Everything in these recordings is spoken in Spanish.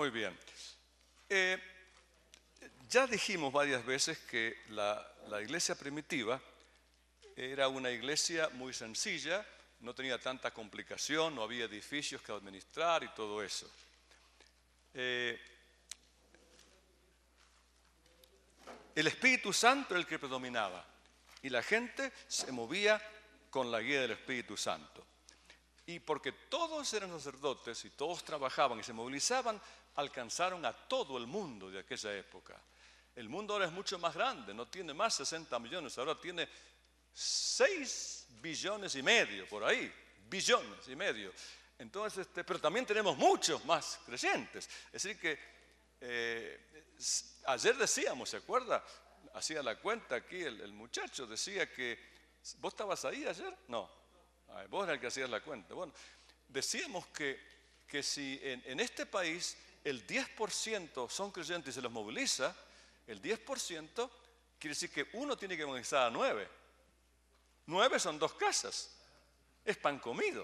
Muy bien. Ya dijimos varias veces que la iglesia primitiva era una iglesia muy sencilla, no tenía tanta complicación, no había edificios que administrar y todo eso. El Espíritu Santo era el que predominaba y la gente se movía con la guía del Espíritu Santo. Y porque todos eran sacerdotes y todos trabajaban y se movilizaban, alcanzaron a todo el mundo de aquella época. El mundo ahora es mucho más grande, no tiene más 60 millones, ahora tiene 6 billones y medio, por ahí, billones y medio. Entonces, pero también tenemos muchos más creyentes. Es decir que ayer decíamos, ¿se acuerda? Hacía la cuenta aquí el muchacho, decía que, ¿vos estabas ahí ayer? No, vos eras el que hacías la cuenta. Bueno, decíamos que si en este país el 10% son creyentes y se los moviliza, el 10% quiere decir que uno tiene que movilizar a 9. 9 son 2 casas. Es pan comido.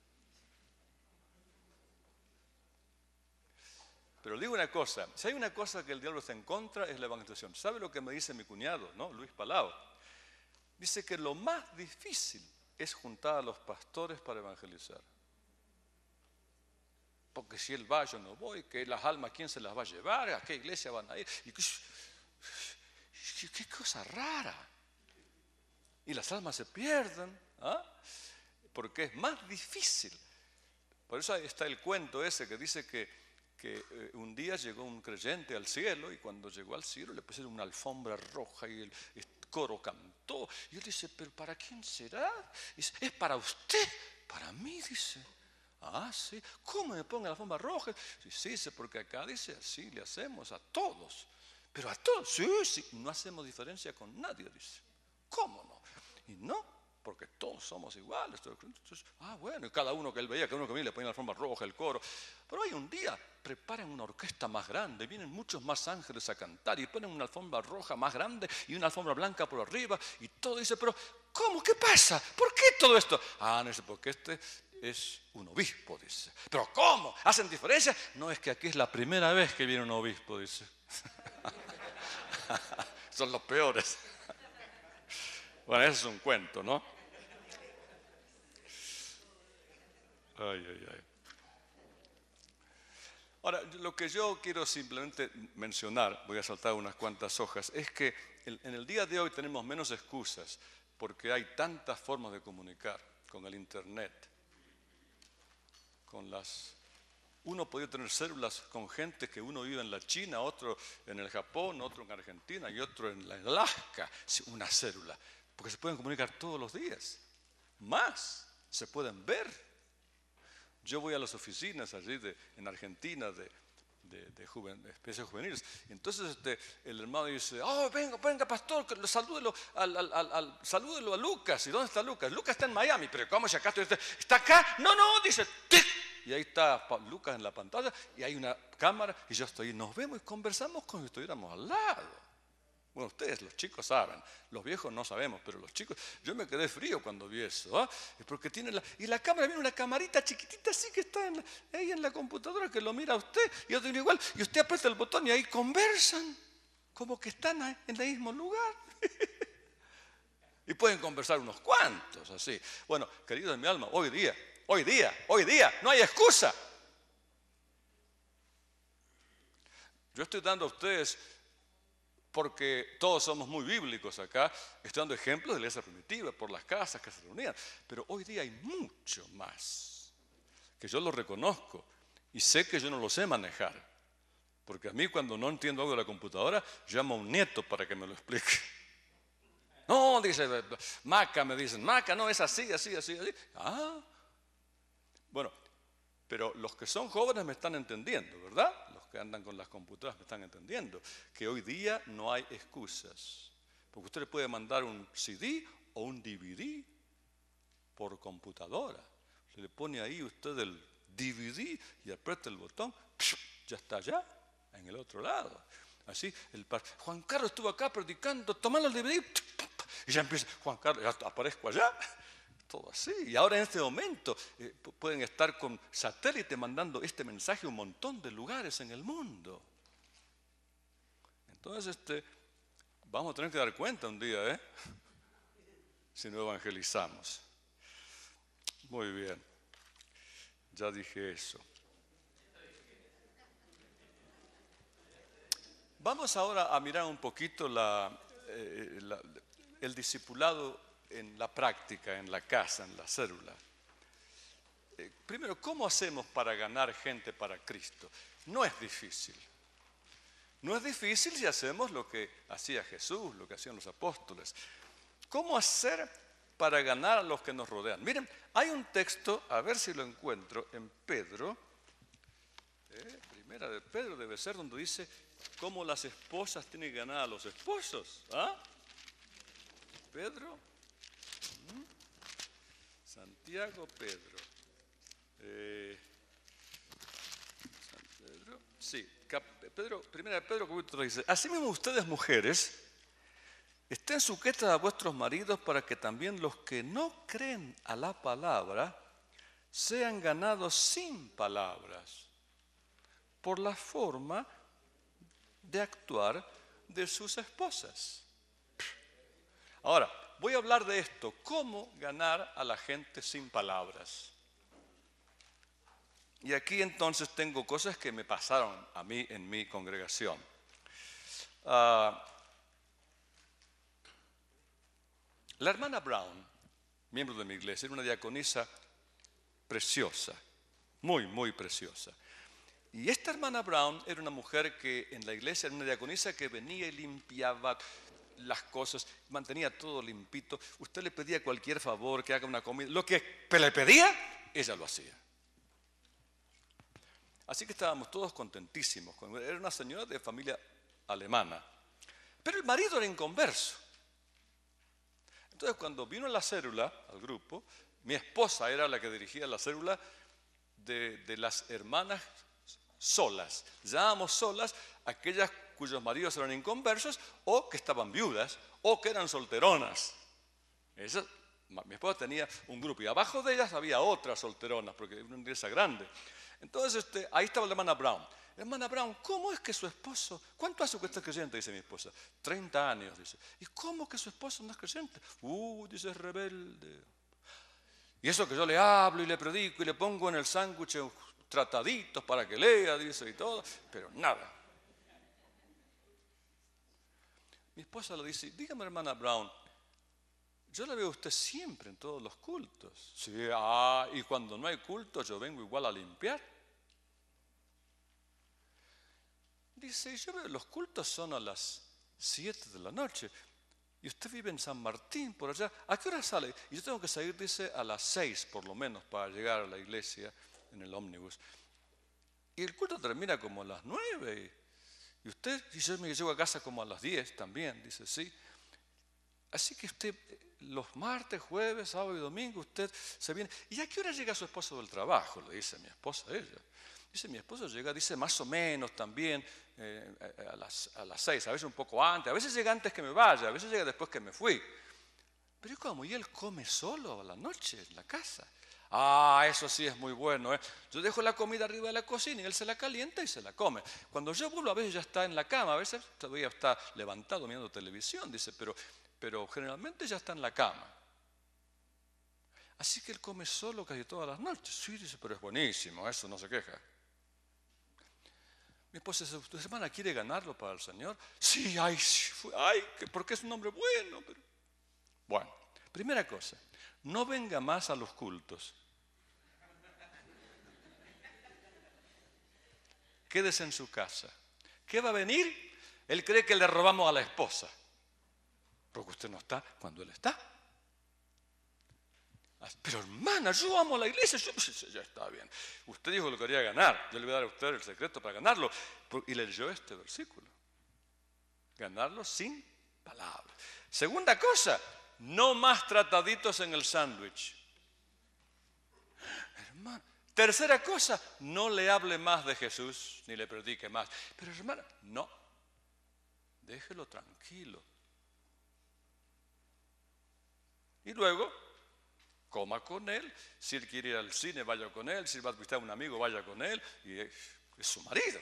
Pero digo una cosa, si hay una cosa que el diablo está en contra es la evangelización. ¿Sabe lo que me dice mi cuñado, no? Luis Palau? Dice que lo más difícil es juntar a los pastores para evangelizar. Porque si él va, yo no voy, que las almas, ¿quién se las va a llevar? ¿A qué iglesia van a ir? Y qué cosa rara. Y las almas se pierden, ¿ah? Porque es más difícil. Por eso está el cuento ese que dice que un día llegó un creyente al cielo y cuando llegó al cielo le pusieron una alfombra roja y el coro cantó. Y él dice, ¿pero para quién será? Y dice, es para usted, para mí, dice. Ah, sí. ¿Cómo me pongo la alfombra roja? Sí, dice, porque acá dice, así le hacemos a todos. Pero a todos, sí, no hacemos diferencia con nadie, dice. ¿Cómo no? Y no, porque todos somos iguales. Entonces, bueno, y cada uno que él veía, cada uno que venía le ponía la alfombra roja, el coro. Pero hoy un día preparan una orquesta más grande, vienen muchos más ángeles a cantar y ponen una alfombra roja más grande y una alfombra blanca por arriba y todo. Dice, pero ¿cómo? ¿Qué pasa? ¿Por qué todo esto? No dice, porque este es un obispo, dice. ¿Pero cómo? ¿Hacen diferencia? No, es que aquí es la primera vez que viene un obispo, dice. Son los peores. Bueno, eso es un cuento, ¿no? Ay. Ahora, lo que yo quiero simplemente mencionar, voy a saltar unas cuantas hojas, es que en el día de hoy tenemos menos excusas porque hay tantas formas de comunicar con el internet, uno podía tener células con gente que uno vive en la China, otro en el Japón, otro en Argentina y otro en Alaska, una célula, porque se pueden comunicar todos los días, más se pueden ver. Yo voy a las oficinas allí en Argentina de especies juveniles. Y entonces el hermano dice, venga pastor, salúdelo a Lucas. ¿Y dónde está Lucas? Lucas está en Miami. Pero ¿cómo si acá está acá? No, dice, ¡tic! Y ahí está Lucas en la pantalla y hay una cámara y yo estoy, nos vemos y conversamos como si estuviéramos al lado. Bueno, ustedes, los chicos, saben, los viejos no sabemos, pero los chicos, yo me quedé frío cuando vi eso, ¿ah? Porque y la cámara viene una camarita chiquitita así que está ahí en la computadora que lo mira a usted, y otro igual, y usted aprieta el botón y ahí conversan, como que están en el mismo lugar. Y pueden conversar unos cuantos, así. Bueno, queridos de mi alma, hoy día, no hay excusa. Yo estoy dando a ustedes, porque todos somos muy bíblicos acá, estoy dando ejemplos de la iglesia primitiva, por las casas que se reunían, pero hoy día hay mucho más, que yo lo reconozco y sé que yo no lo sé manejar, porque a mí cuando no entiendo algo de la computadora, llamo a un nieto para que me lo explique. No, dice, Maca, me dicen, Maca, no, es así. Bueno, pero los que son jóvenes me están entendiendo, ¿verdad? Que andan con las computadoras me están entendiendo que hoy día no hay excusas, porque usted le puede mandar un CD o un DVD por computadora, se le pone ahí usted el DVD y aprieta el botón, ya está allá en el otro lado. Así Juan Carlos estuvo acá predicando, tomando el DVD y ya empieza, Juan Carlos, ya aparezco allá, todo así. Y ahora en este momento pueden estar con satélite mandando este mensaje a un montón de lugares en el mundo. Entonces, vamos a tener que dar cuenta un día, si no evangelizamos. Muy bien, ya dije eso. Vamos ahora a mirar un poquito el discipulado en la práctica, en la casa, en la célula. Primero, ¿cómo hacemos para ganar gente para Cristo? No es difícil. No es difícil si hacemos lo que hacía Jesús, lo que hacían los apóstoles. ¿Cómo hacer para ganar a los que nos rodean? Miren, hay un texto, a ver si lo encuentro, en Pedro. Primera de Pedro debe ser donde dice cómo las esposas tienen que ganar a los esposos. Pedro, Santiago, Pedro. Pedro, sí, primera de Pedro, capítulo 3 dice: asimismo ustedes, mujeres, estén sujetas a vuestros maridos para que también los que no creen a la palabra sean ganados sin palabras por la forma de actuar de sus esposas. Ahora, voy a hablar de esto, cómo ganar a la gente sin palabras. Y aquí entonces tengo cosas que me pasaron a mí en mi congregación. La hermana Brown, miembro de mi iglesia, era una diaconisa preciosa, muy, muy preciosa. Y esta hermana Brown era una mujer que en la iglesia era una diaconisa que venía y limpiaba las cosas, mantenía todo limpito. Usted le pedía cualquier favor, que haga una comida, lo que le pedía, ella lo hacía. Así que estábamos todos contentísimos. Era una señora de familia alemana. Pero el marido era inconverso. Entonces, cuando vino la célula, al grupo, mi esposa era la que dirigía la célula de las hermanas solas. Llamábamos solas aquellas cuyos maridos eran inconversos o que estaban viudas o que eran solteronas. Mi esposa tenía un grupo y abajo de ellas había otras solteronas porque era una iglesia grande. Entonces ahí estaba la hermana Brown. Hermana Brown, ¿cómo es que su esposo, cuánto hace que usted es creyente? Dice mi esposa. 30 años, dice. ¿Y cómo que su esposo no es creyente? Dice, es rebelde. Y eso que yo le hablo y le predico y le pongo en el sándwich trataditos para que lea, dice, y todo, pero nada. Mi esposa le dice, dígame, hermana Brown, yo la veo a usted siempre en todos los cultos. Sí, y cuando no hay culto yo vengo igual a limpiar. Dice, yo veo los cultos son a las 7 de la noche. Y usted vive en San Martín, por allá. ¿A qué hora sale? Y yo tengo que salir, dice, a las 6 por lo menos para llegar a la iglesia en el ómnibus. Y el culto termina como a las 9. Y usted, y yo me llego a casa como a las 10 también, dice, sí. Así que usted, los martes, jueves, sábado y domingo, usted se viene. ¿Y a qué hora llega su esposo del trabajo? Le dice mi esposa a ella. Dice, mi esposo llega, dice, más o menos también a las 6, a veces un poco antes, a veces llega antes que me vaya, a veces llega después que me fui. Pero ¿y cómo? ¿Y él come solo a la noche en la casa? Eso sí es muy bueno, ¿eh? Yo dejo la comida arriba de la cocina y él se la calienta y se la come. Cuando yo vuelvo a veces ya está en la cama, a veces todavía está levantado mirando televisión, dice, pero generalmente ya está en la cama. Así que él come solo casi todas las noches. Sí, dice, pero es buenísimo, eso no se queja. Mi esposa dice, ¿tu hermana quiere ganarlo para el Señor? Sí, porque es un hombre bueno. Pero... Bueno, primera cosa, no venga más a los cultos. Quédese en su casa. ¿Qué va a venir? Él cree que le robamos a la esposa. Porque usted no está cuando él está. Pero hermana, yo amo la iglesia. Ya está bien. Usted dijo que lo quería ganar. Yo le voy a dar a usted el secreto para ganarlo. Y le leyó este versículo. Ganarlo sin palabras. Segunda cosa, no más trataditos en el sándwich. Hermano. Tercera cosa, no le hable más de Jesús, ni le predique más. Pero hermana, no. Déjelo tranquilo. Y luego, coma con él, si él quiere ir al cine, vaya con él, si va a visitar a un amigo, vaya con él, y es su marido.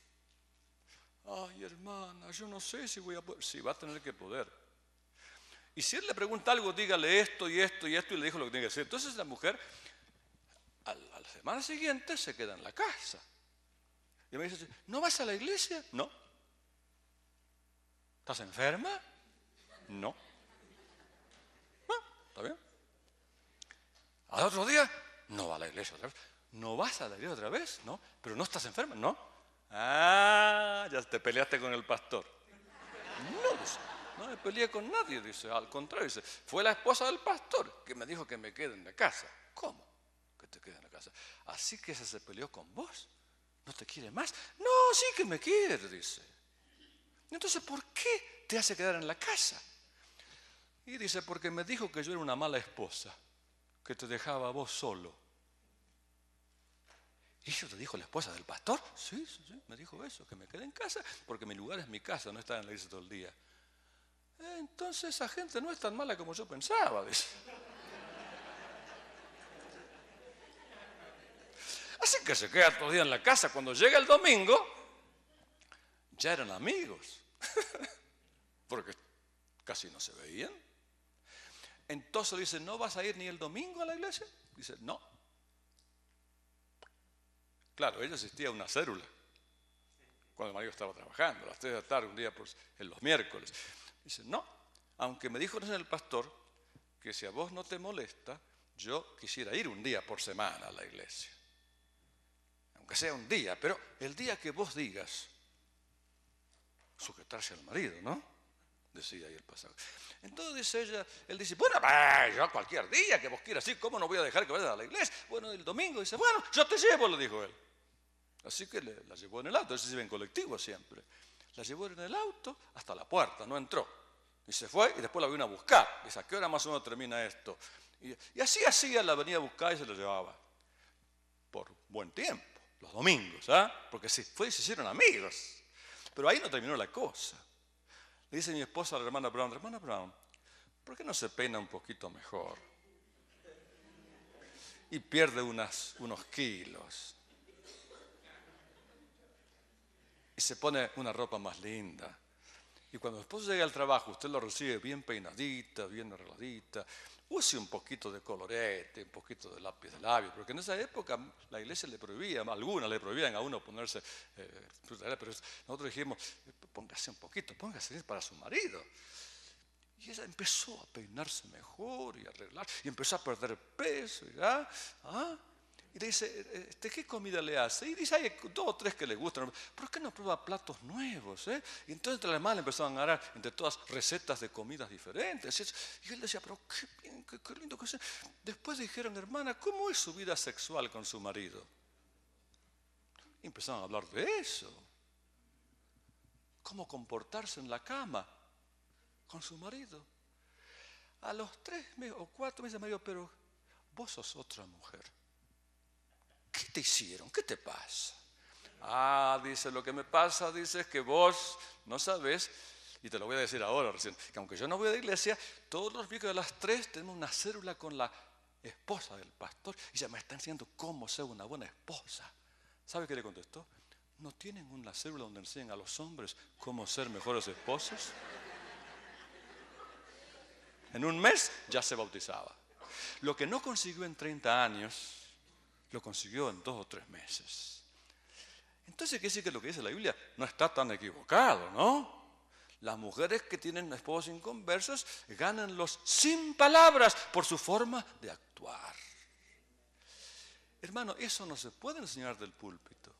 Ay, hermana, yo no sé si voy a poder. Sí, va a tener que poder. Y si él le pregunta algo, dígale esto y esto y esto, y le dijo lo que tiene que decir. Entonces la mujer, a la semana siguiente, se queda en la casa. Y me dice, ¿no vas a la iglesia? No. ¿Estás enferma? No. Bueno, está bien. Al otro día, no va a la iglesia otra vez. ¿No vas a la iglesia otra vez? No. ¿Pero no estás enferma? No. Ah, ya te peleaste con el pastor. No, dice, no me peleé con nadie, dice. Al contrario, dice, fue la esposa del pastor que me dijo que me quede en la casa. ¿Cómo? Que te quede en la casa. Así que ese se peleó con vos. ¿No te quiere más? No, sí que me quiere, dice. Entonces, ¿por qué te hace quedar en la casa? Y dice, porque me dijo que yo era una mala esposa, que te dejaba a vos solo. ¿Y eso te dijo la esposa del pastor? Sí, me dijo eso, que me quedé en casa, porque mi lugar es mi casa, no estar en la iglesia todo el día. Entonces esa gente no es tan mala como yo pensaba, dice. Así que se queda todo el día en la casa. Cuando llega el domingo, ya eran amigos, porque casi no se veían. Entonces dice, ¿no vas a ir ni el domingo a la iglesia? Dice, no. Claro, ella asistía a una célula cuando el marido estaba trabajando, a las 3 de la tarde, un día en los miércoles. Dice, no, aunque me dijo el pastor que si a vos no te molesta, yo quisiera ir un día por semana a la iglesia. Aunque sea un día, pero el día que vos digas, sujetarse al marido, ¿no? Decía ahí el pasado. Entonces dice él dice, bueno, yo cualquier día que vos quieras, sí, ¿cómo no voy a dejar que vayas a la iglesia? Bueno, el domingo dice, bueno, yo te llevo, le dijo él. Así que la llevó en el auto, él se iba en colectivo siempre. La llevó en el auto hasta la puerta, no entró. Y se fue y después la vino a buscar. Dice, ¿a qué hora más o menos termina esto? Y así hacía, la venía a buscar y se la llevaba. Por buen tiempo, los domingos, porque se hicieron amigos. Pero ahí no terminó la cosa. Le dice mi esposa a la hermana Brown, ¿por qué no se peina un poquito mejor? Y pierde unos kilos. Y se pone una ropa más linda. Y cuando el esposo llega al trabajo, usted lo recibe bien peinadita, bien arregladita. Use un poquito de colorete, un poquito de lápiz de labio, porque en esa época la iglesia le prohibía, algunas le prohibían a uno ponerse, pero nosotros dijimos, póngase un poquito, póngase para su marido. Y ella empezó a peinarse mejor y a arreglar, y empezó a perder peso, y le dice, ¿qué comida le hace? Y dice, hay 2 o 3 que le gustan. ¿Por qué no prueba platos nuevos? Y entonces entre las hermanas le empezaron a agarrar entre todas recetas de comidas diferentes. Y él decía, pero qué bien, qué lindo que sea. Después dijeron, hermana, ¿cómo es su vida sexual con su marido? Y empezaron a hablar de eso. ¿Cómo comportarse en la cama con su marido? A los 3 o 4 meses, marido, pero vos sos otra mujer. ¿Qué te hicieron? ¿Qué te pasa? Dice, lo que me pasa, dice, es que vos no sabés, y te lo voy a decir ahora recién, que aunque yo no voy a la iglesia, todos los miércoles a las 3 tenemos una célula con la esposa del pastor, y ella me está enseñando cómo ser una buena esposa. ¿Sabe qué le contestó? ¿No tienen una célula donde enseñan a los hombres cómo ser mejores esposos? En un mes ya se bautizaba. Lo que no consiguió en 30 años, lo consiguió en 2 o 3 meses. Entonces, ¿qué dice que lo que dice la Biblia no está tan equivocado, no? Las mujeres que tienen esposos inconversos gánanlos sin palabras por su forma de actuar. Hermano, eso no se puede enseñar del púlpito.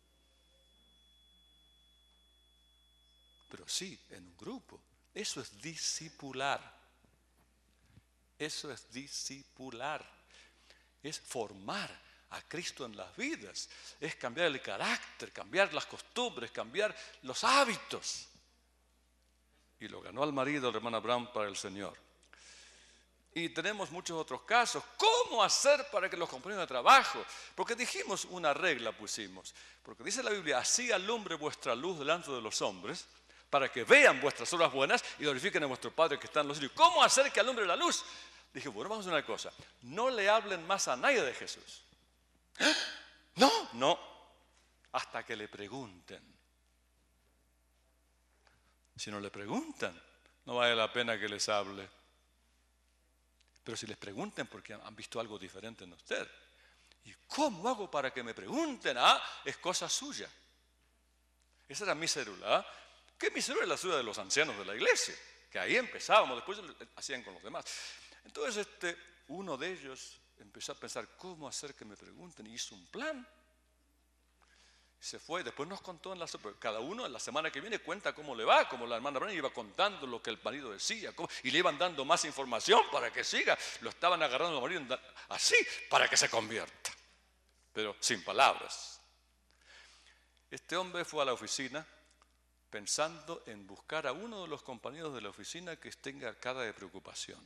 Pero sí, en un grupo. Eso es discipular. Eso es discipular. Es formar a Cristo en las vidas. Es cambiar el carácter, cambiar las costumbres, cambiar los hábitos. Y lo ganó al marido, la hermana Brown, para el Señor. Y tenemos muchos otros casos. ¿Cómo hacer para que los compañeros de trabajo? Porque dijimos una regla, pusimos. Porque dice la Biblia, así alumbre vuestra luz delante de los hombres, para que vean vuestras obras buenas y glorifiquen a vuestro Padre que está en los cielos. ¿Cómo hacer que alumbre la luz? Dije, bueno, vamos a hacer una cosa. No le hablen más a nadie de Jesús. No, hasta que le pregunten. Si no le preguntan, no vale la pena que les hable. Pero si les pregunten porque han visto algo diferente en usted. ¿Y cómo hago para que me pregunten? Es cosa suya. Esa era mi célula. Que mi célula es la célula de los ancianos de la iglesia. Que ahí empezábamos, después hacían con los demás. Entonces uno de ellos empezó a pensar cómo hacer que me pregunten y hizo un plan. Se fue, después nos contó, cada uno en la semana que viene cuenta cómo le va, como la hermana Branham iba contando lo que el marido decía, y le iban dando más información para que siga, lo estaban agarrando al marido así para que se convierta, pero sin palabras. Este hombre fue a la oficina pensando en buscar a uno de los compañeros de la oficina que tenga cara de preocupación,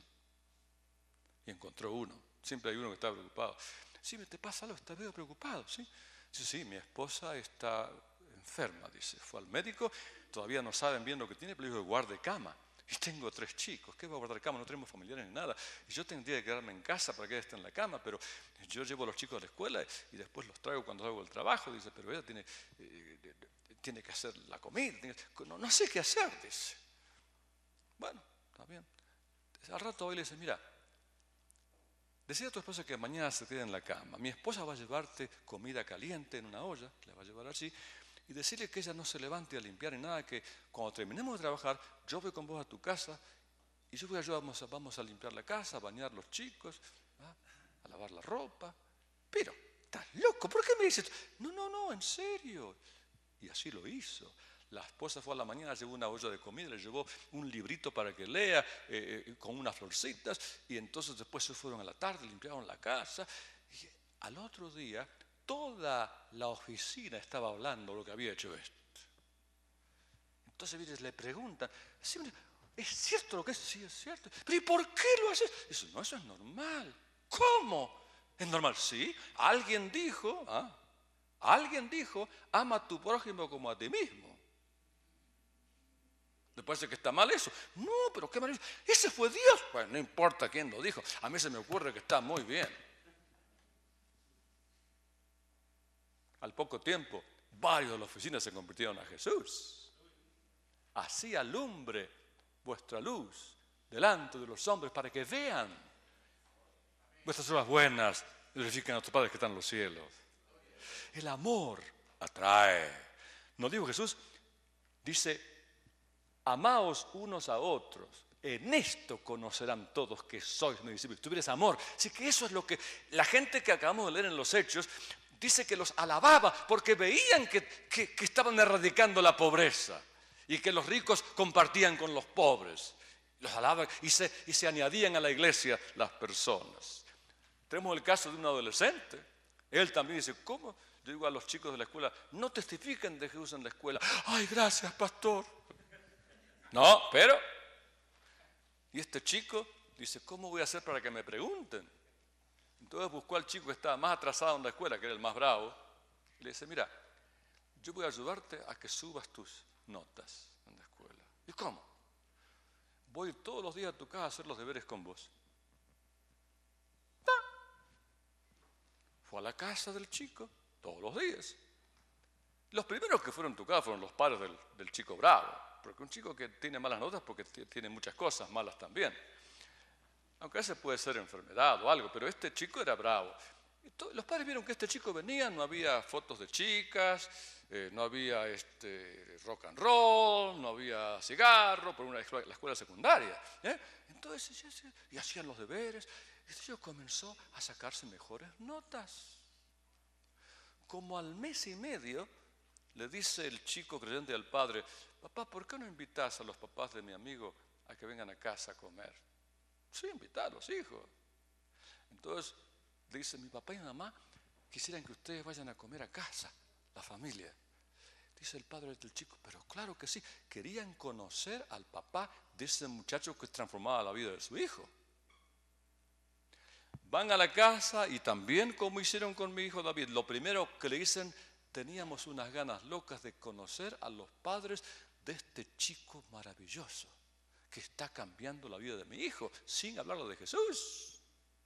y encontró uno. Siempre hay uno que está preocupado. Sí, ¿te pasa algo? ¿Estás medio preocupado? ¿Sí? Dice, sí, mi esposa está enferma, dice. Fue al médico, todavía no saben bien lo que tiene, pero dijo que guarde cama. Y tengo 3 chicos, ¿qué va a guardar cama? No tenemos familiares ni nada. Y yo tendría que quedarme en casa para que ella esté en la cama, pero yo llevo a los chicos a la escuela y después los traigo cuando salgo del trabajo. Dice, pero ella tiene que hacer la comida. No sé qué hacer, dice. Bueno, está bien. Al rato hoy le dice, mira, decide a tu esposa que mañana se quede en la cama. Mi esposa va a llevarte comida caliente en una olla, la va a llevar allí, y decirle que ella no se levante a limpiar ni nada, que cuando terminemos de trabajar, yo voy con vos a tu casa y yo voy a ayudar, vamos a limpiar la casa, a bañar a los chicos, a lavar la ropa. Pero, ¿estás loco? ¿Por qué me dices? No, en serio. Y así lo hizo. La esposa fue a la mañana, llevó una olla de comida, le llevó un librito para que lea, con unas florcitas, y entonces después se fueron a la tarde, limpiaron la casa. Y al otro día, toda la oficina estaba hablando lo que había hecho esto. Entonces le preguntan, ¿es cierto lo que es? Sí, es cierto. ¿Pero y por qué lo haces? Dice, no, eso es normal. ¿Cómo? ¿Es normal? Sí. Alguien dijo, ama a tu prójimo como a ti mismo. ¿Le parece que está mal eso? No, pero qué maravilloso. Ese fue Dios. Pues no importa quién lo dijo. A mí se me ocurre que está muy bien. Al poco tiempo, varios de la oficina se convirtieron a Jesús. Así alumbre vuestra luz delante de los hombres para que vean vuestras obras buenas y glorifiquen a nuestro Padre que está en los cielos. El amor atrae. ¿No dijo Jesús? Dice, amaos unos a otros. En esto conocerán todos que sois mis discípulos. Tú eres amor. Así que eso es lo que la gente que acabamos de leer en los Hechos dice que los alababa porque veían que estaban erradicando la pobreza y que los ricos compartían con los pobres. Los alaban y se añadían a la iglesia las personas. Tenemos el caso de un adolescente. Él también dice, ¿cómo? Yo digo a los chicos de la escuela, no testifiquen de Jesús en la escuela. Ay, gracias, pastor. No, pero, y este chico dice, ¿cómo voy a hacer para que me pregunten? Entonces buscó al chico que estaba más atrasado en la escuela, que era el más bravo, y le dice, mira, yo voy a ayudarte a que subas tus notas en la escuela. ¿Y cómo? Voy a ir todos los días a tu casa a hacer los deberes con vos. Fue a la casa del chico todos los días. Los primeros que fueron a tu casa fueron los padres del chico bravo. Porque un chico que tiene malas notas porque tiene muchas cosas malas también. Aunque a veces puede ser enfermedad o algo, pero este chico era bravo. Los padres vieron que este chico venía, no había fotos de chicas, no había rock and roll, no había cigarro, por la escuela secundaria. Entonces, y hacían los deberes. Este chico comenzó a sacarse mejores notas. Como al mes y medio, le dice el chico creyente al padre, papá, ¿por qué no invitas a los papás de mi amigo a que vengan a casa a comer? Sí, invitarlos, hijo. Entonces dice, mi papá y mi mamá quisieran que ustedes vayan a comer a casa, la familia. Dice el padre del chico, pero claro que sí, querían conocer al papá de ese muchacho que transformaba la vida de su hijo. Van a la casa y también como hicieron con mi hijo David, lo primero que le dicen, teníamos unas ganas locas de conocer a los padres de este chico maravilloso que está cambiando la vida de mi hijo, sin hablarle de Jesús.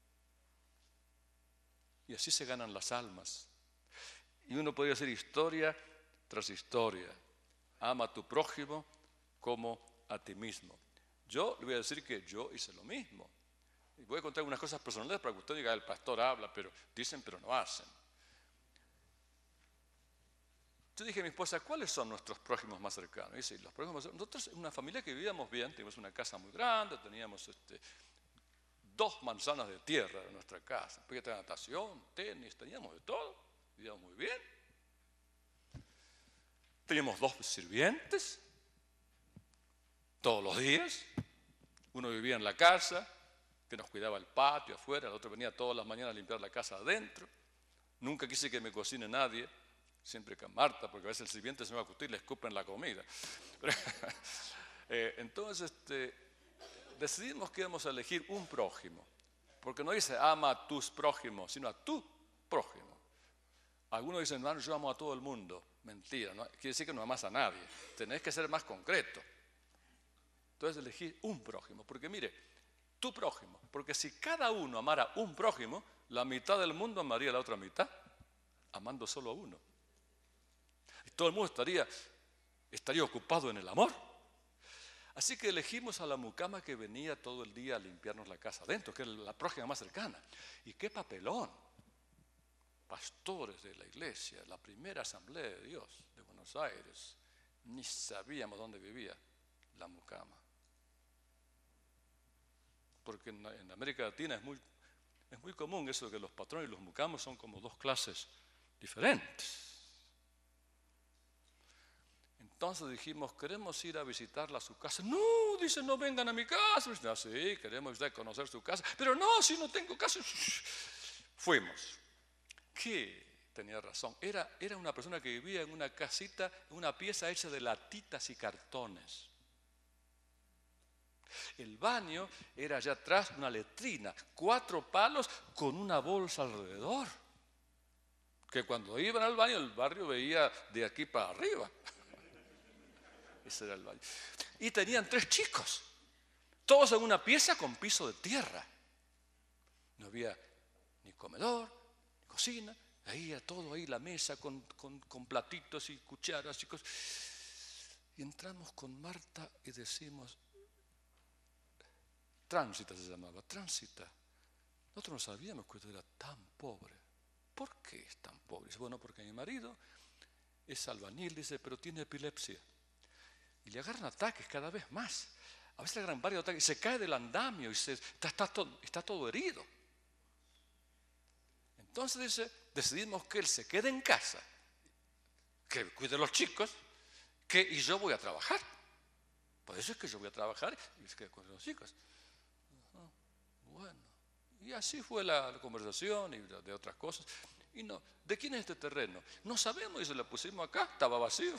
Y así se ganan las almas. Y uno podría hacer historia tras historia. Ama a tu prójimo como a ti mismo. Yo le voy a decir que yo hice lo mismo. Y voy a contar unas cosas personales para que usted diga, el pastor habla, pero dicen, pero no hacen. Yo dije a mi esposa, ¿cuáles son nuestros prójimos más cercanos? Y dice, nosotros, una familia que vivíamos bien, teníamos una casa muy grande, teníamos 2 manzanas de tierra en nuestra casa. Podía tener natación, tenis, teníamos de todo, vivíamos muy bien. Teníamos 2 sirvientes, todos los días. Uno vivía en la casa, que nos cuidaba el patio afuera, el otro venía todas las mañanas a limpiar la casa adentro. Nunca quise que me cocine nadie, siempre con Marta, porque a veces el sirviente se me va a acostar y le escupen la comida. Entonces decidimos que íbamos a elegir un prójimo, porque no dice ama a tus prójimos, sino a tu prójimo. Algunos dicen, hermano, yo amo a todo el mundo. Mentira, no, quiere decir que no amas a nadie. Tenés que ser más concreto. Entonces elegí un prójimo, porque mire, tu prójimo, porque si cada uno amara un prójimo, la mitad del mundo amaría a la otra mitad, amando solo a uno. Y todo el mundo estaría ocupado en el amor. Así que elegimos a la mucama que venía todo el día a limpiarnos la casa adentro, que era la prójima más cercana. Y qué papelón. Pastores de la iglesia, la primera asamblea de Dios de Buenos Aires, ni sabíamos dónde vivía la mucama. Porque en América Latina es muy común eso de que los patrones y los mucamos son como 2 clases diferentes. Entonces dijimos, queremos ir a visitarla a su casa. No, dice, no vengan a mi casa. Dice, sí, queremos ir a conocer su casa. Pero no, si no tengo casa. Fuimos. ¿Qué? Tenía razón. Era una persona que vivía en una casita, en una pieza hecha de latitas y cartones. El baño era allá atrás una letrina, 4 palos con una bolsa alrededor. Que cuando iban al baño, el barrio veía de aquí para arriba. Ese era el baño. Y tenían 3 chicos, todos en una pieza con piso de tierra. No había ni comedor, ni cocina. Ahí era todo ahí, la mesa con platitos y cucharas y cosas. Y entramos con Marta y decimos, Tránsita se llamaba, Tránsita. Nosotros no sabíamos que usted era tan pobre. ¿Por qué es tan pobre? Dice, bueno, porque mi marido es albañil, dice, pero tiene epilepsia. Y le agarran ataques cada vez más. A veces le agarran varios ataques y se cae del andamio y está todo herido. Entonces dice, decidimos que él se quede en casa, que cuide a los chicos, y yo voy a trabajar. Por eso es que yo voy a trabajar y se quede con los chicos. Bueno, y así fue la conversación y de otras cosas. Y no, ¿de quién es este terreno? No sabemos, y se lo pusimos acá, estaba vacío.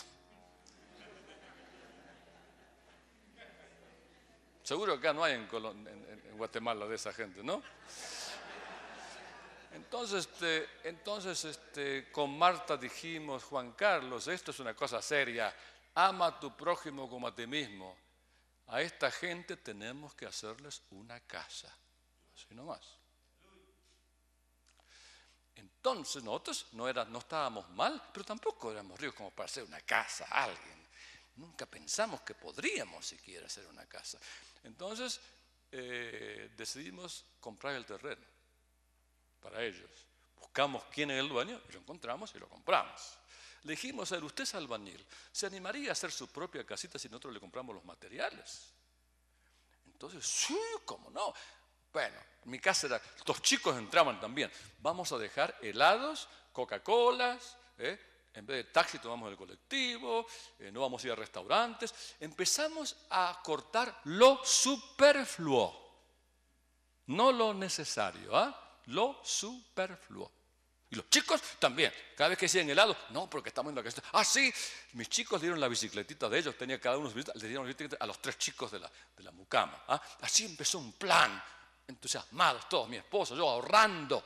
Seguro que acá no hay en Guatemala de esa gente, ¿no? Entonces, con Marta dijimos, Juan Carlos, esto es una cosa seria. Ama a tu prójimo como a ti mismo. A esta gente tenemos que hacerles una casa. Así nomás. Entonces nosotros no estábamos mal, pero tampoco éramos ricos como para hacer una casa a alguien. Nunca pensamos que podríamos siquiera hacer una casa. Entonces decidimos comprar el terreno para ellos. Buscamos quién es el dueño y lo encontramos y lo compramos. Le dijimos a él, usted es albañil, ¿se animaría a hacer su propia casita si nosotros le compramos los materiales? Entonces, sí, cómo no. Bueno, mi casa era, los chicos entraban también. Vamos a dejar helados, Coca-Colas, en vez de taxi tomamos el colectivo, no vamos a ir a restaurantes. Empezamos a cortar lo superfluo, no lo necesario, lo superfluo. Y los chicos también, cada vez que hacían helado, no, porque estamos en la casa. Ah, sí, mis chicos dieron la bicicletita de ellos, tenía cada uno su bicicleta, le dieron la bicicleta a los 3 chicos de la mucama. Así empezó un plan, entusiasmados todos, mi esposo, yo ahorrando.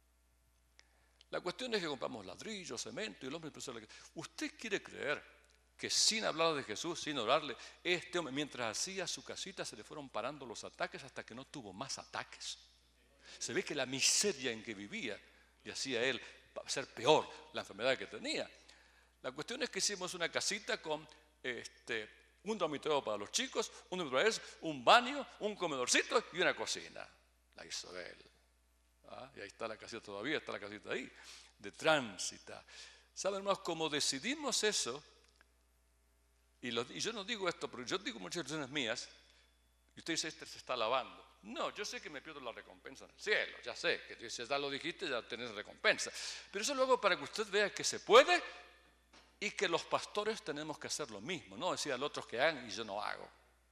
La cuestión es que compramos ladrillos, cemento, y el hombre empezó a decir, ¿usted quiere creer que sin hablar de Jesús, sin orarle, este hombre, mientras hacía su casita, se le fueron parando los ataques hasta que no tuvo más ataques. Se ve que la miseria en que vivía y hacía él ser peor la enfermedad que tenía. La cuestión es que hicimos una casita con un dormitorio para los chicos, un dormitorio para ellos, un baño, un comedorcito y una cocina. La hizo él. Y ahí está la casita todavía, está la casita ahí, de Tránsita. ¿Saben, hermanos, cómo decidimos eso? Y yo no digo esto, pero yo digo muchas decisiones mías, y usted dice, se está alabando. No, yo sé que me pierdo la recompensa en el cielo, ya sé, que si ya lo dijiste, ya tenés recompensa. Pero eso lo hago para que usted vea que se puede y que los pastores tenemos que hacer lo mismo, no decir a los otros que hagan y yo no hago.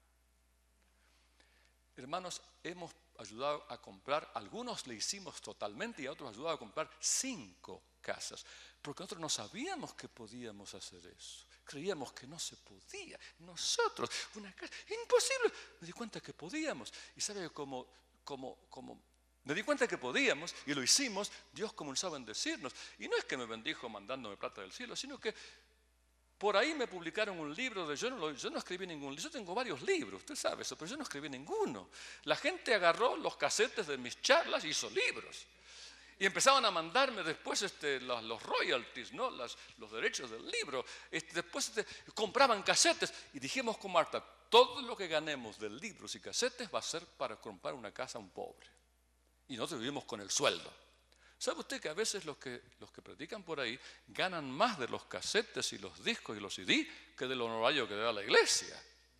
Hermanos, hemos ayudado a comprar, algunos le hicimos totalmente y a otros ayudado a comprar 5 casas, porque nosotros no sabíamos que podíamos hacer eso. Creíamos que no se podía. Nosotros, una casa, imposible. Me di cuenta que podíamos. Y sabe cómo me di cuenta que podíamos y lo hicimos, Dios comenzó a bendecirnos. Y no es que me bendijo mandándome plata del cielo, sino que por ahí me publicaron un libro yo no escribí ningún libro. Yo tengo varios libros, usted sabe eso, pero yo no escribí ninguno. La gente agarró los casetes de mis charlas y hizo libros. Y empezaban a mandarme después los royalties, ¿no? Los derechos del libro. Después compraban casetes. Y dijimos con Marta, todo lo que ganemos de libros y casetes va a ser para comprar una casa a un pobre. Y nosotros vivimos con el sueldo. ¿Sabe usted que a veces los que predican por ahí ganan más de los casetes y los discos y los CD que del honorario que da la iglesia?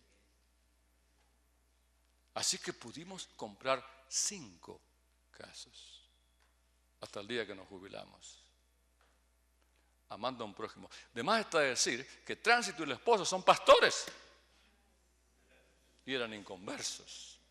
Así que pudimos comprar 5 casas. Hasta el día que nos jubilamos, amando a un prójimo. De más está decir que Tránsito y el esposo son pastores y eran inconversos.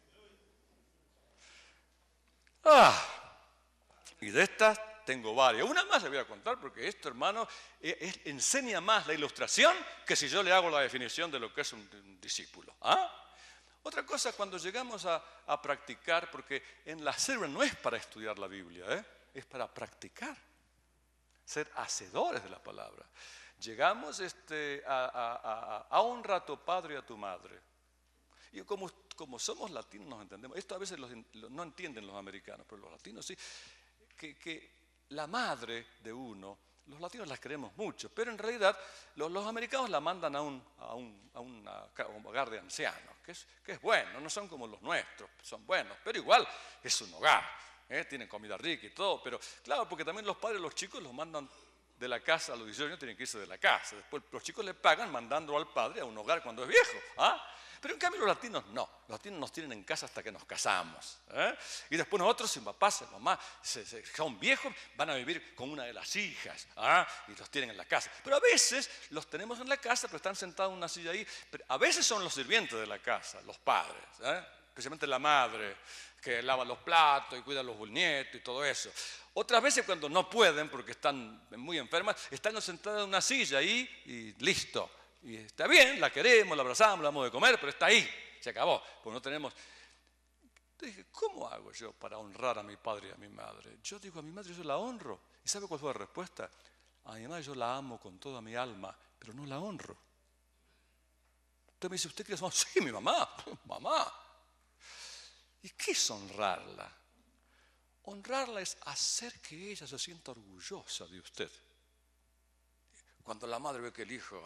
Y de estas tengo varias. Una más le voy a contar porque esto, hermano, enseña más la ilustración que si yo le hago la definición de lo que es un discípulo. Otra cosa, cuando llegamos a practicar, porque en la célula no es para estudiar la Biblia, es para practicar, ser hacedores de la palabra. Llegamos a honra a tu padre y a tu madre. Y como somos latinos nos entendemos. Esto a veces no entienden los americanos, pero los latinos sí. Que la madre de uno, los latinos las queremos mucho, pero en realidad los americanos la mandan a un hogar de ancianos, que es bueno, no son como los nuestros, son buenos, pero igual es un hogar, tienen comida rica y todo, pero claro, porque también los padres, los chicos los mandan de la casa a los 18 años, tienen que irse de la casa, después los chicos le pagan mandándolo al padre a un hogar cuando es viejo, Pero en cambio los latinos no, los latinos nos tienen en casa hasta que nos casamos. Y después nosotros, si papá, si mamá son viejos, van a vivir con una de las hijas y los tienen en la casa. Pero a veces los tenemos en la casa, pero están sentados en una silla ahí. Pero a veces son los sirvientes de la casa, los padres, especialmente la madre, que lava los platos y cuida a los nietos y todo eso. Otras veces cuando no pueden, porque están muy enfermas, están sentados en una silla ahí y listo. Y está bien, la queremos, la abrazamos, la damos de comer, pero está ahí, se acabó, porque no tenemos. Entonces dije, ¿cómo hago yo para honrar a mi padre y a mi madre? Yo digo, a mi madre yo la honro. ¿Y sabe cuál fue la respuesta? A mi madre yo la amo con toda mi alma, pero no la honro. Entonces me dice, ¿usted quiere honrar? Sí, mi mamá, mamá. ¿Y qué es honrarla? Honrarla es hacer que ella se sienta orgullosa de usted. Cuando la madre ve que el hijo,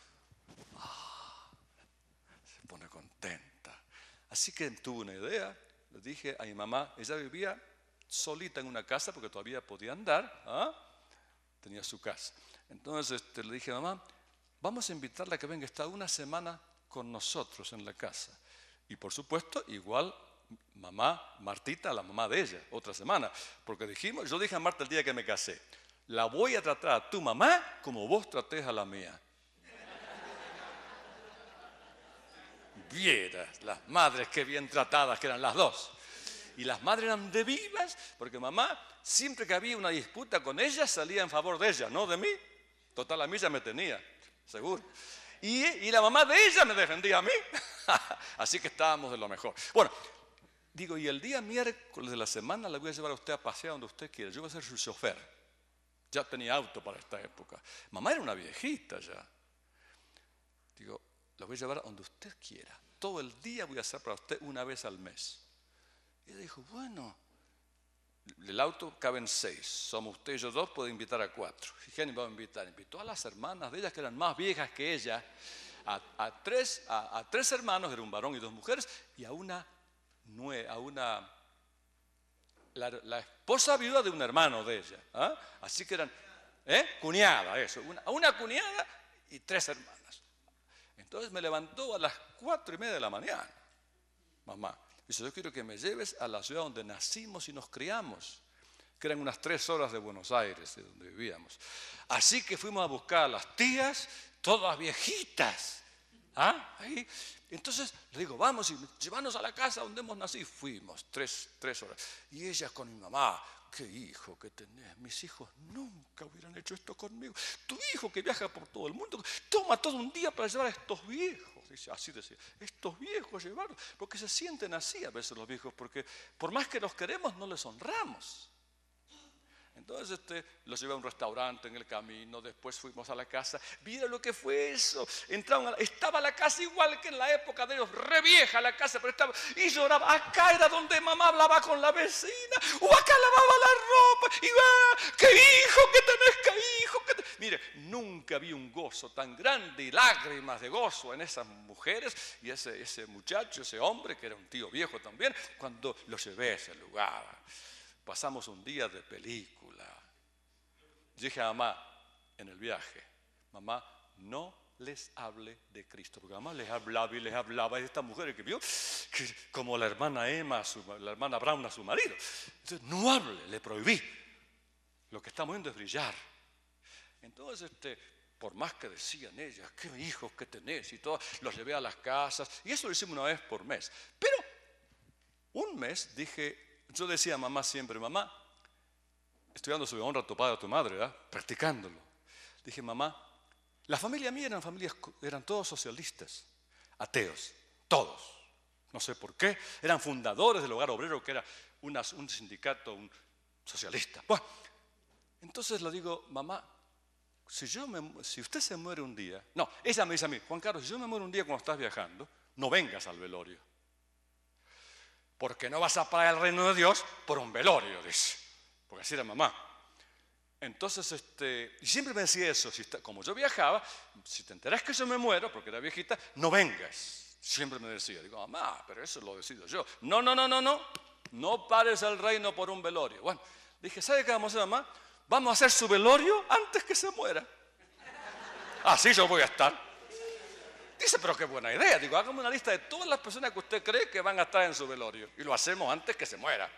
se pone contenta. Así que tuve una idea, le dije a mi mamá, ella vivía solita en una casa porque todavía podía andar, tenía su casa. Entonces le dije, mamá, vamos a invitarla a que venga, está una semana con nosotros en la casa. Y por supuesto, igual mamá, Martita, la mamá de ella, otra semana. Porque yo dije a Marta el día que me casé, la voy a tratar a tu mamá como vos tratés a la mía. Vieras las madres qué bien tratadas que eran las dos. Y las madres eran de vivas, porque mamá, siempre que había una disputa con ella, salía en favor de ella, no de mí. Total, a mí ya me tenía, seguro. Y la mamá de ella me defendía a mí. Así que estábamos de lo mejor. Bueno, digo, y el día miércoles de la semana le voy a llevar a usted a pasear donde usted quiera. Yo voy a ser su chofer. Ya tenía auto para esta época. Mamá era una viejita ya. Digo, lo voy a llevar a donde usted quiera. Todo el día voy a hacer para usted una vez al mes. Y ella dijo, bueno, el auto caben 6. Somos usted y yo 2, puede invitar a 4. ¿Y quién va a invitar? Invitó a las hermanas de ellas, que eran más viejas que ella, a tres hermanos, era un varón y 2 mujeres, y a la esposa viuda de un hermano de ella. ¿Ah? Así que eran, cuñada, eso. Una cuñada y 3 hermanas. Entonces me levantó a las 4:30 de la mañana. Mamá, dice, yo quiero que me lleves a la ciudad donde nacimos y nos criamos, que eran unas 3 horas de Buenos Aires, de donde vivíamos. Así que fuimos a buscar a las tías, todas viejitas. ¿Ah? Ahí. Entonces le digo, vamos y llévanos a la casa donde hemos nacido. Fuimos 3 horas. Y ella con mi mamá, qué hijo que tenés. Mis hijos nunca hubieran hecho esto conmigo. Tu hijo que viaja por todo el mundo, toma todo un día para llevar a estos viejos. Así decía, estos viejos llevarlos. Porque se sienten así a veces los viejos, porque por más que los queremos, no les honramos. Entonces los llevé a un restaurante en el camino, después fuimos a la casa. Mira lo que fue eso. Estaba la casa igual que en la época de ellos, re vieja la casa, pero estaba, y lloraba. Acá era donde mamá hablaba con la vecina, o acá lavaba la ropa, y va, qué hijo que tenés, qué hijo que tenés. Mire, nunca vi un gozo tan grande y lágrimas de gozo en esas mujeres y ese muchacho, ese hombre, que era un tío viejo también, cuando lo llevé a ese lugar. Pasamos un día de película. Dije a mamá en el viaje, mamá, no les hable de Cristo, porque mamá les hablaba y les hablaba de esta mujer que vio, que como la hermana Emma, la hermana Brown a su marido. Entonces, no hable, le prohibí. Lo que estamos viendo es brillar. Entonces, por más que decían ellas, qué hijos que tenés y todo, los llevé a las casas, y eso lo hicimos una vez por mes. Pero un mes yo decía a mamá siempre, mamá, estudiando sobre honra a tu padre, a tu madre, ¿verdad? Practicándolo. Dije, mamá, la familia mía eran todos socialistas, ateos, todos. No sé por qué, eran fundadores del Hogar Obrero, que era un sindicato socialista. Bueno, entonces le digo, mamá, si usted se muere un día, no, ella me dice a mí, Juan Carlos, si yo me muero un día cuando estás viajando, no vengas al velorio. Porque no vas a pagar el reino de Dios por un velorio, dice. Porque así era mamá. Entonces, y siempre me decía eso, como yo viajaba, si te enterás que yo me muero, porque era viejita, no vengas. Siempre me decía, digo, mamá, pero eso lo decido yo. No pares el reino por un velorio. Bueno, dije, ¿sabe qué vamos a hacer, mamá? Vamos a hacer su velorio antes que se muera. Así yo voy a estar. Dice, pero qué buena idea. Digo, hágame una lista de todas las personas que usted cree que van a estar en su velorio. Y lo hacemos antes que se muera.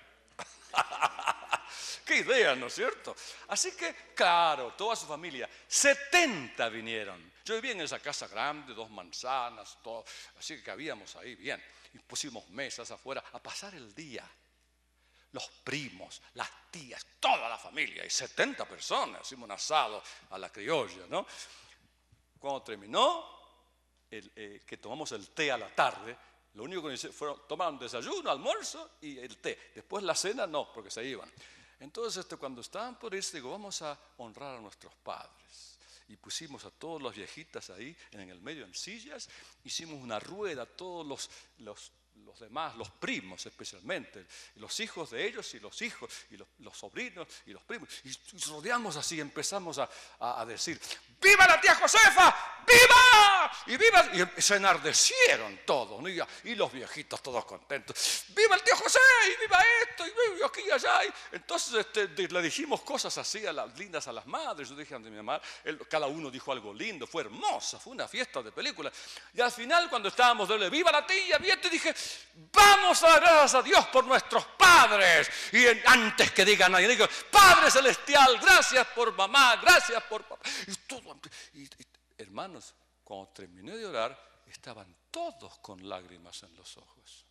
Qué idea, ¿no es cierto? Así que, claro, toda su familia, 70 vinieron. Yo vivía en esa casa grande, 2 manzanas, todo. Así que cabíamos ahí bien. Y pusimos mesas afuera a pasar el día. Los primos, las tías, toda la familia. Y 70 personas. Hicimos un asado a la criolla, ¿no? Cuando terminó, que tomamos el té a la tarde, lo único que hicieron fue tomar un desayuno, almuerzo y el té. Después la cena no, porque se iban. Entonces cuando estaban por irse, digo, vamos a honrar a nuestros padres. Y pusimos a todos los viejitas ahí en el medio en sillas, hicimos una rueda, todos los demás, los primos especialmente, los hijos de ellos y los hijos, y los sobrinos y los primos. Y rodeamos así, empezamos a decir, ¡viva la tía Josefa! ¡Viva! Y viva, y se enardecieron todos, ¿no? Y los viejitos todos contentos. ¡Viva el tío José! Y viva esto, y viva aquí y allá. Y entonces le dijimos cosas así lindas a las madres. Yo dije ante mi mamá, cada uno dijo algo lindo, fue hermosa, fue una fiesta de película. Y al final, cuando estábamos de ¡viva la tía! Bien, te dije, vamos a dar gracias a Dios por nuestros padres. Y antes que diga nadie, digo, Padre Celestial, gracias por mamá, gracias por papá. Y todo, hermanos, cuando terminé de orar, estaban todos con lágrimas en los ojos.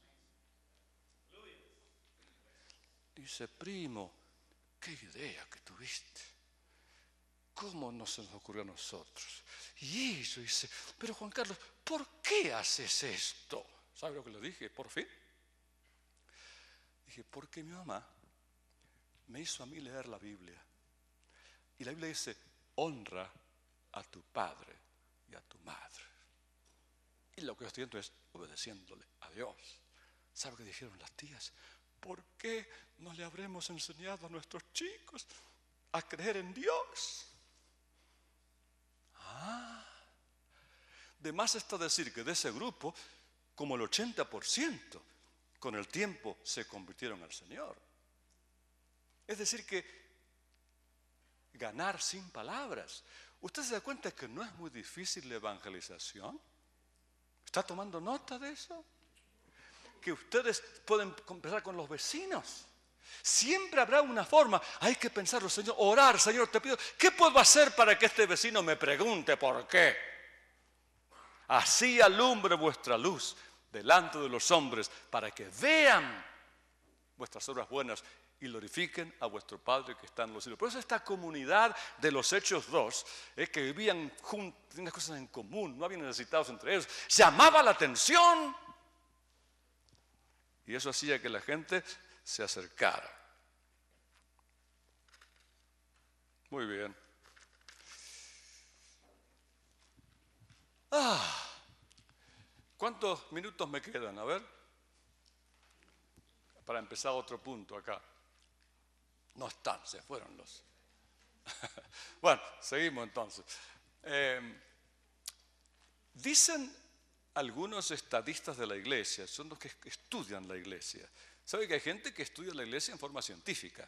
Dice, primo, qué idea que tuviste. ¿Cómo no se nos ocurrió a nosotros? Y eso dice, pero Juan Carlos, ¿por qué haces esto? ¿Sabe lo que le dije por fin? Dije, porque mi mamá me hizo a mí leer la Biblia. Y la Biblia dice, honra a tu padre y a tu madre. Y lo que yo estoy haciendo es obedeciéndole a Dios. ¿Sabe qué dijeron las tías? ¿Por qué no le habremos enseñado a nuestros chicos a creer en Dios? De más está decir que de ese grupo, como el 80%, con el tiempo se convirtieron al Señor. Es decir que ganar sin palabras. ¿Usted se da cuenta que no es muy difícil la evangelización? ¿Está tomando nota de eso? Que ustedes pueden empezar con los vecinos. Siempre habrá una forma. Hay que pensarlo, Señor, orar, Señor, te pido, ¿qué puedo hacer para que este vecino me pregunte por qué? Así alumbre vuestra luz delante de los hombres, para que vean vuestras obras buenas y glorifiquen a vuestro Padre que está en los cielos. Por eso esta comunidad de los Hechos 2, que vivían juntos, tenían las cosas en común, no habían necesitados entre ellos, llamaba la atención. Y eso hacía que la gente se acercara. Muy bien. ¿Cuántos minutos me quedan? A ver. Para empezar otro punto acá. No están, se fueron los. Bueno, seguimos entonces. Dicen algunos estadistas de la iglesia, son los que estudian la iglesia. ¿Sabe que hay gente que estudia la iglesia en forma científica?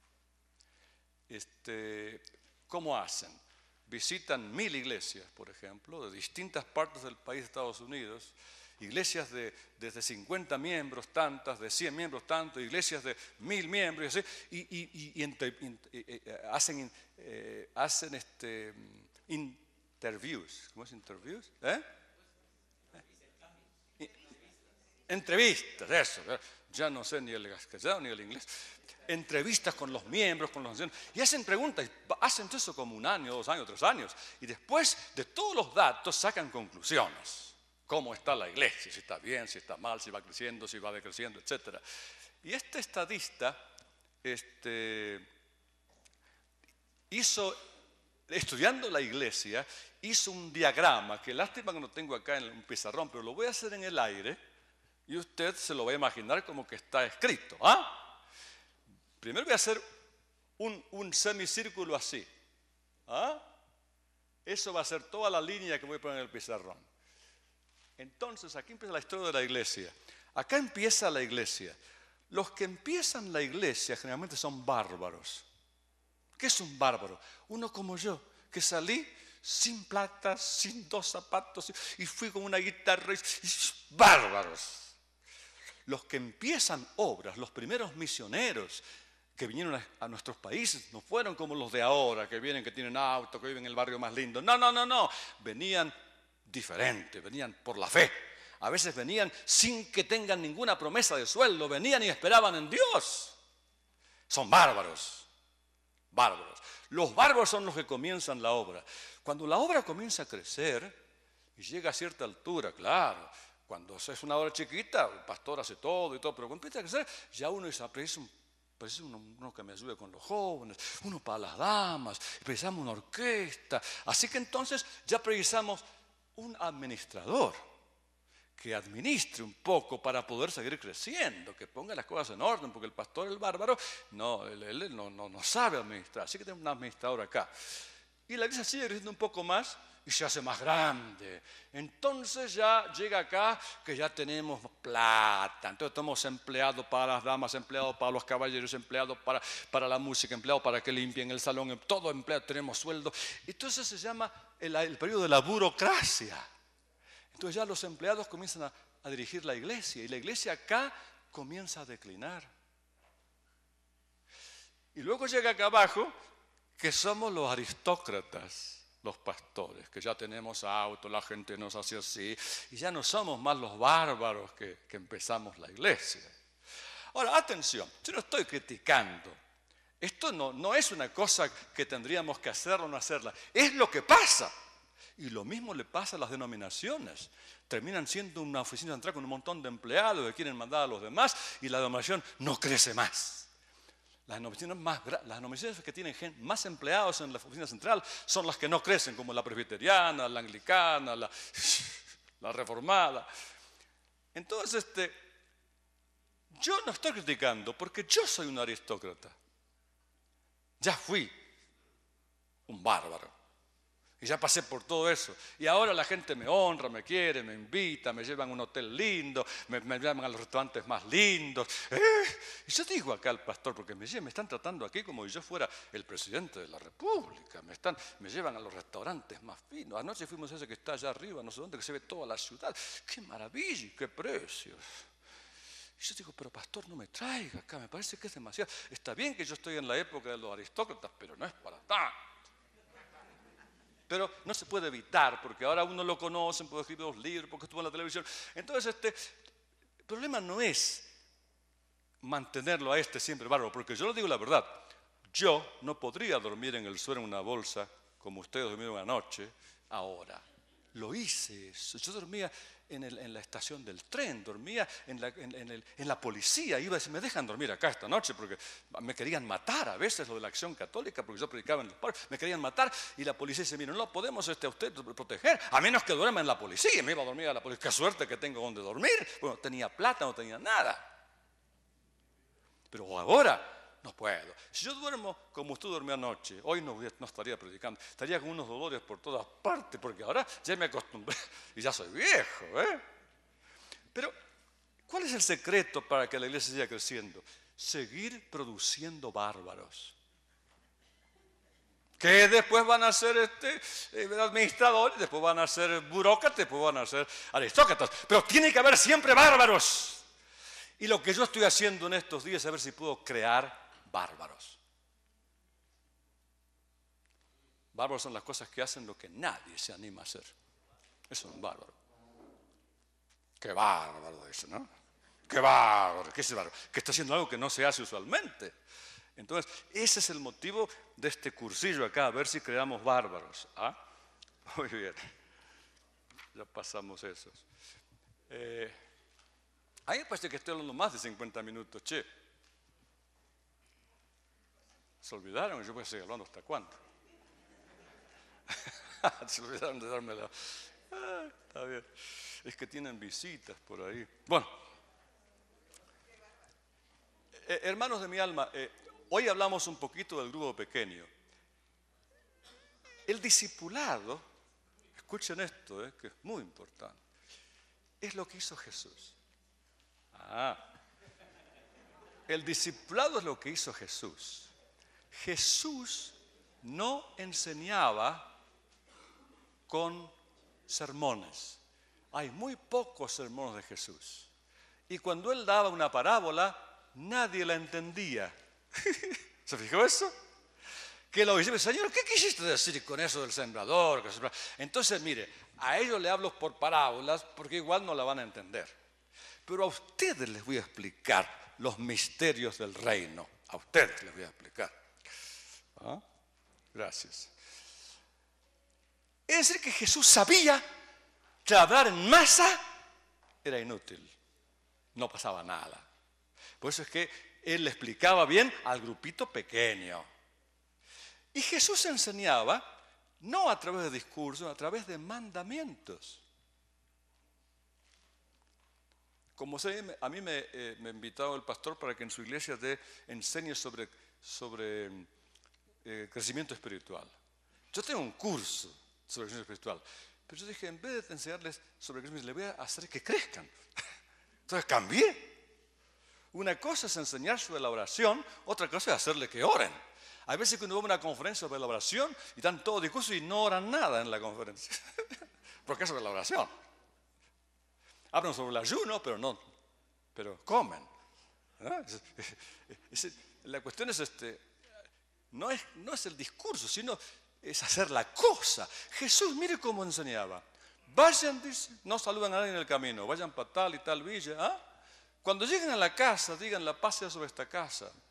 ¿Cómo hacen? Visitan 1000 iglesias, por ejemplo, de distintas partes del país de Estados Unidos, iglesias desde 50 miembros, tantas, de 100 miembros, tantos, iglesias de 1000 miembros, y hacen interviews. ¿Cómo es interviews? Entrevistas, eso. Ya no sé ni el castellano ni el inglés. Entrevistas con los miembros, con los ancianos, y hacen preguntas, y hacen eso como 1 año, 2 años, 3 años, y después de todos los datos sacan conclusiones. ¿Cómo está la iglesia? Si está bien, si está mal, si va creciendo, si va decreciendo, etc. Y este estadista estudiando la iglesia, hizo un diagrama, que lástima que no tengo acá en un pizarrón, pero lo voy a hacer en el aire, y usted se lo va a imaginar como que está escrito. Primero voy a hacer un semicírculo así. Eso va a ser toda la línea que voy a poner en el pizarrón. Entonces, aquí empieza la historia de la iglesia. Acá empieza la iglesia. Los que empiezan la iglesia generalmente son bárbaros. ¿Qué es un bárbaro? Uno como yo, que salí sin plata, sin 2 zapatos, y fui con una guitarra. Bárbaros. Los que empiezan obras, los primeros misioneros que vinieron a nuestros países, no fueron como los de ahora, que vienen, que tienen auto, que viven en el barrio más lindo. No. Venían diferente, venían por la fe. A veces venían sin que tengan ninguna promesa de sueldo, venían y esperaban en Dios. Son bárbaros. Bárbaros. Los bárbaros son los que comienzan la obra. Cuando la obra comienza a crecer y llega a cierta altura, claro, cuando es una obra chiquita, el pastor hace todo y todo, pero cuando empieza a crecer, ya uno dice, preciso uno que me ayude con los jóvenes, uno para las damas, precisamos una orquesta. Así que entonces ya precisamos un administrador que administre un poco para poder seguir creciendo, que ponga las cosas en orden, porque el pastor, el bárbaro, él no sabe administrar. Así que tenemos un administrador acá. Y la iglesia sigue creciendo un poco más y se hace más grande. Entonces ya llega acá que ya tenemos plata. Entonces tenemos empleados para las damas, empleados para los caballeros, empleados para la música, empleados para que limpien el salón, todo empleado, tenemos sueldo. Entonces se llama el periodo de la burocracia. Entonces ya los empleados comienzan a dirigir la iglesia, y la iglesia acá comienza a declinar. Y luego llega acá abajo, que somos los aristócratas, los pastores, que ya tenemos auto, la gente nos hace así, y ya no somos más los bárbaros que empezamos la iglesia. Ahora, atención, yo no estoy criticando. Esto no es una cosa que tendríamos que hacerla o no hacerla, es lo que pasa. Y lo mismo le pasa a las denominaciones. Terminan siendo una oficina central con un montón de empleados que quieren mandar a los demás, y la denominación no crece más. Las denominaciones que tienen más empleados en la oficina central son las que no crecen, como la presbiteriana, la anglicana, la reformada. Entonces, yo no estoy criticando porque yo soy un aristócrata. Ya fui un bárbaro. Y ya pasé por todo eso. Y ahora la gente me honra, me quiere, me invita, me llevan a un hotel lindo, me llevan a los restaurantes más lindos. Y yo digo acá al pastor, porque me están tratando aquí como si yo fuera el presidente de la República. Me llevan a los restaurantes más finos. Anoche fuimos a ese que está allá arriba, no sé dónde, que se ve toda la ciudad. ¡Qué maravilla y qué precios! Y yo digo, pero pastor, no me traiga acá, me parece que es demasiado. Está bien que yo estoy en la época de los aristócratas, pero no es para tanto. Pero no se puede evitar, porque ahora uno lo conoce, puede escribir los libros, porque estuvo en la televisión. Entonces, el problema no es mantenerlo a siempre bárbaro, porque yo le digo la verdad, yo no podría dormir en el suelo en una bolsa, como ustedes durmieron anoche, ahora. Lo hice eso. Yo dormía en la estación del tren, dormía en la policía, iba a decir, me dejan dormir acá esta noche porque me querían matar a veces, lo de la Acción Católica, porque yo predicaba en los parques, me querían matar y la policía dice, mire, no lo podemos a usted proteger, a menos que duerma en la policía. Me iba a dormir a la policía, qué suerte que tengo donde dormir. Bueno, tenía plata, no tenía nada. Pero ahora no puedo. Si yo duermo como usted durmió anoche, hoy no estaría predicando, estaría con unos dolores por todas partes, porque ahora ya me acostumbré y ya soy viejo. Pero, ¿cuál es el secreto para que la iglesia siga creciendo? Seguir produciendo bárbaros. Que después van a ser administradores, después van a ser burócratas, después van a ser aristócratas. Pero tiene que haber siempre bárbaros. Y lo que yo estoy haciendo en estos días es a ver si puedo crear bárbaros. Bárbaros son las cosas que hacen lo que nadie se anima a hacer. Eso es un bárbaro. Qué bárbaro eso, ¿no? Qué bárbaro, qué es bárbaro. Que está haciendo algo que no se hace usualmente. Entonces, ese es el motivo de este cursillo acá, a ver si creamos bárbaros. ¿Ah? Muy bien. Ya pasamos esos. A mí me parece que estoy hablando más de 50 minutos, che. ¿Se olvidaron? Yo voy a seguir hablando hasta cuándo. Se olvidaron de darme la... está bien. Es que tienen visitas por ahí. Bueno. Hermanos de mi alma, hoy hablamos un poquito del grupo pequeño. El discipulado, escuchen esto, que es muy importante, es lo que hizo Jesús. El discipulado es lo que hizo Jesús. Jesús no enseñaba con sermones. Hay muy pocos sermones de Jesús. Y cuando Él daba una parábola, nadie la entendía. ¿Se fijó eso? Que lo dice, Señor, ¿qué quisiste decir con eso del sembrador? Entonces, mire, a ellos le hablo por parábolas porque igual no la van a entender. Pero a ustedes les voy a explicar los misterios del reino. A ustedes les voy a explicar. ¿Ah? Gracias. Es decir, que Jesús sabía que hablar en masa era inútil. No pasaba nada. Por eso es que Él le explicaba bien al grupito pequeño. Y Jesús enseñaba no a través de discursos, a través de mandamientos. Como sé, a mí me ha invitado el pastor para que en su iglesia enseñe sobre crecimiento espiritual. Yo tengo un curso sobre crecimiento espiritual, pero yo dije, en vez de enseñarles sobre crecimiento, les voy a hacer que crezcan. Entonces cambié. Una cosa es enseñar sobre la oración, otra cosa es hacerle que oren. Hay veces que uno va a una conferencia sobre la oración y están todos discursos y no oran nada en la conferencia. Porque es sobre la oración. Hablan sobre el ayuno, pero comen. ¿No? La cuestión es no es el discurso, sino es hacer la cosa. Jesús, mire cómo enseñaba. Vayan, dice, no saluden a nadie en el camino, vayan para tal y tal villa. Cuando lleguen a la casa, digan, la paz sea sobre esta casa.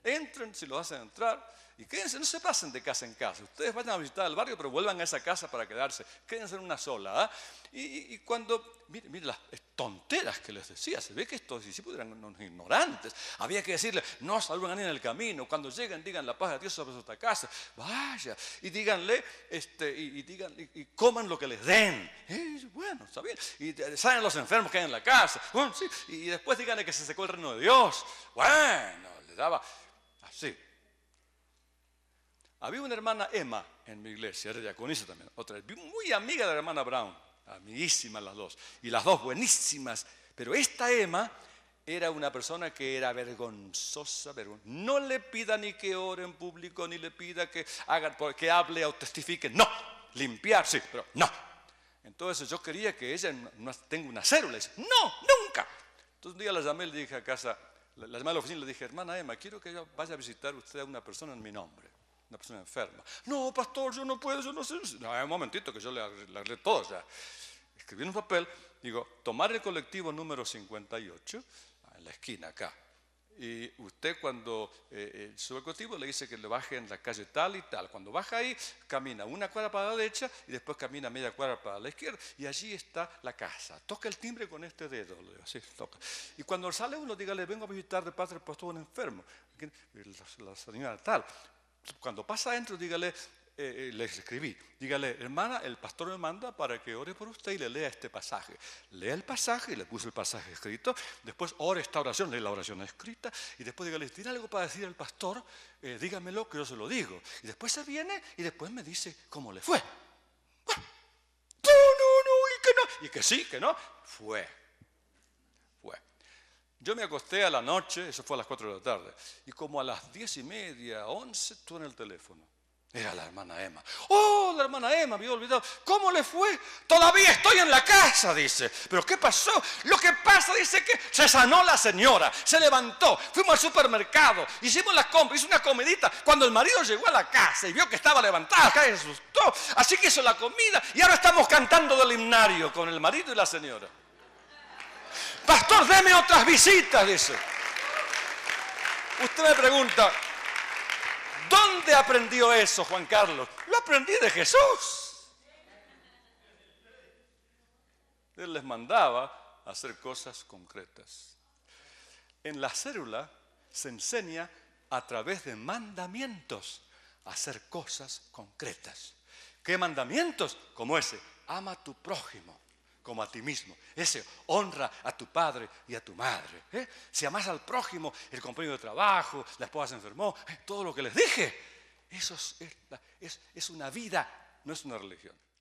Entren si los hacen entrar y quédense, no se pasen de casa en casa. Ustedes vayan a visitar el barrio, pero vuelvan a esa casa para quedarse. Quédense en una sola. Y cuando, mire las tonteras que les decía, se ve que estos discípulos eran unos ignorantes. Había que decirle, no saluden a nadie en el camino. Cuando lleguen, digan la paz de Dios sobre esta casa. Vaya. Y díganle, y coman lo que les den. Bueno, está bien. Y saben los enfermos que hay en la casa. Bueno, sí. Y después díganle que se secó el reino de Dios. Bueno, le daba así. Había una hermana Emma en mi iglesia, era diaconisa también, otra, muy amiga de la hermana Brown, amiguísimas las dos, y las dos buenísimas. Pero esta Emma era una persona que era vergonzosa. No le pida ni que ore en público, ni le pida que hable o testifique. No, limpiar sí, pero no. Entonces yo quería que ella tenga una célula. Y dice, no, nunca. Entonces un día la llamé y le dije a casa, la llamé a la oficina y le dije, hermana Emma, quiero que yo vaya a visitar usted a una persona en mi nombre. Una persona enferma. No, pastor, yo no puedo, yo no sé. No, un momentito que yo le arreglé todo ya. Escribí en un papel, digo, tomar el colectivo número 58, en la esquina acá. Y usted cuando sube el colectivo le dice que le baje en la calle tal y tal. Cuando baja ahí, camina una cuadra para la derecha y después camina media cuadra para la izquierda. Y allí está la casa. Toca el timbre con este dedo. Así toca. Y cuando sale uno, dígale, vengo a visitar de parte del pastor un enfermo. La señora tal. Cuando pasa adentro, dígale, le escribí, dígale, hermana, el pastor me manda para que ore por usted y le lea este pasaje. Lea el pasaje, y le puse el pasaje escrito, después ore esta oración, lee la oración escrita, y después dígale, ¿tiene algo para decir al pastor? Dígamelo que yo se lo digo. Y después se viene y después me dice cómo le fue. Bueno, no, y que no, y que sí, que no, fue. Yo me acosté a la noche, eso fue a las 4 de la tarde, y como a las 10:30, 11, estuve en el teléfono. Era la hermana Emma. ¡Oh, la hermana Emma! Me había olvidado. ¿Cómo le fue? Todavía estoy en la casa, dice. ¿Pero qué pasó? Lo que pasa, dice que se sanó la señora, se levantó, fuimos al supermercado, hicimos las compras, hizo una comidita. Cuando el marido llegó a la casa y vio que estaba levantada, acá se asustó, así que hizo la comida y ahora estamos cantando del himnario con el marido y la señora. Pastor, deme otras visitas, dice. Usted me pregunta, ¿dónde aprendió eso, Juan Carlos? Lo aprendí de Jesús. Él les mandaba a hacer cosas concretas. En la célula se enseña a través de mandamientos a hacer cosas concretas. ¿Qué mandamientos? Como ese, ama a tu prójimo como a ti mismo. Ese, honra a tu padre y a tu madre. Si amas al prójimo, el compañero de trabajo, la esposa se enfermó, todo lo que les dije, eso es una vida, no es una religión.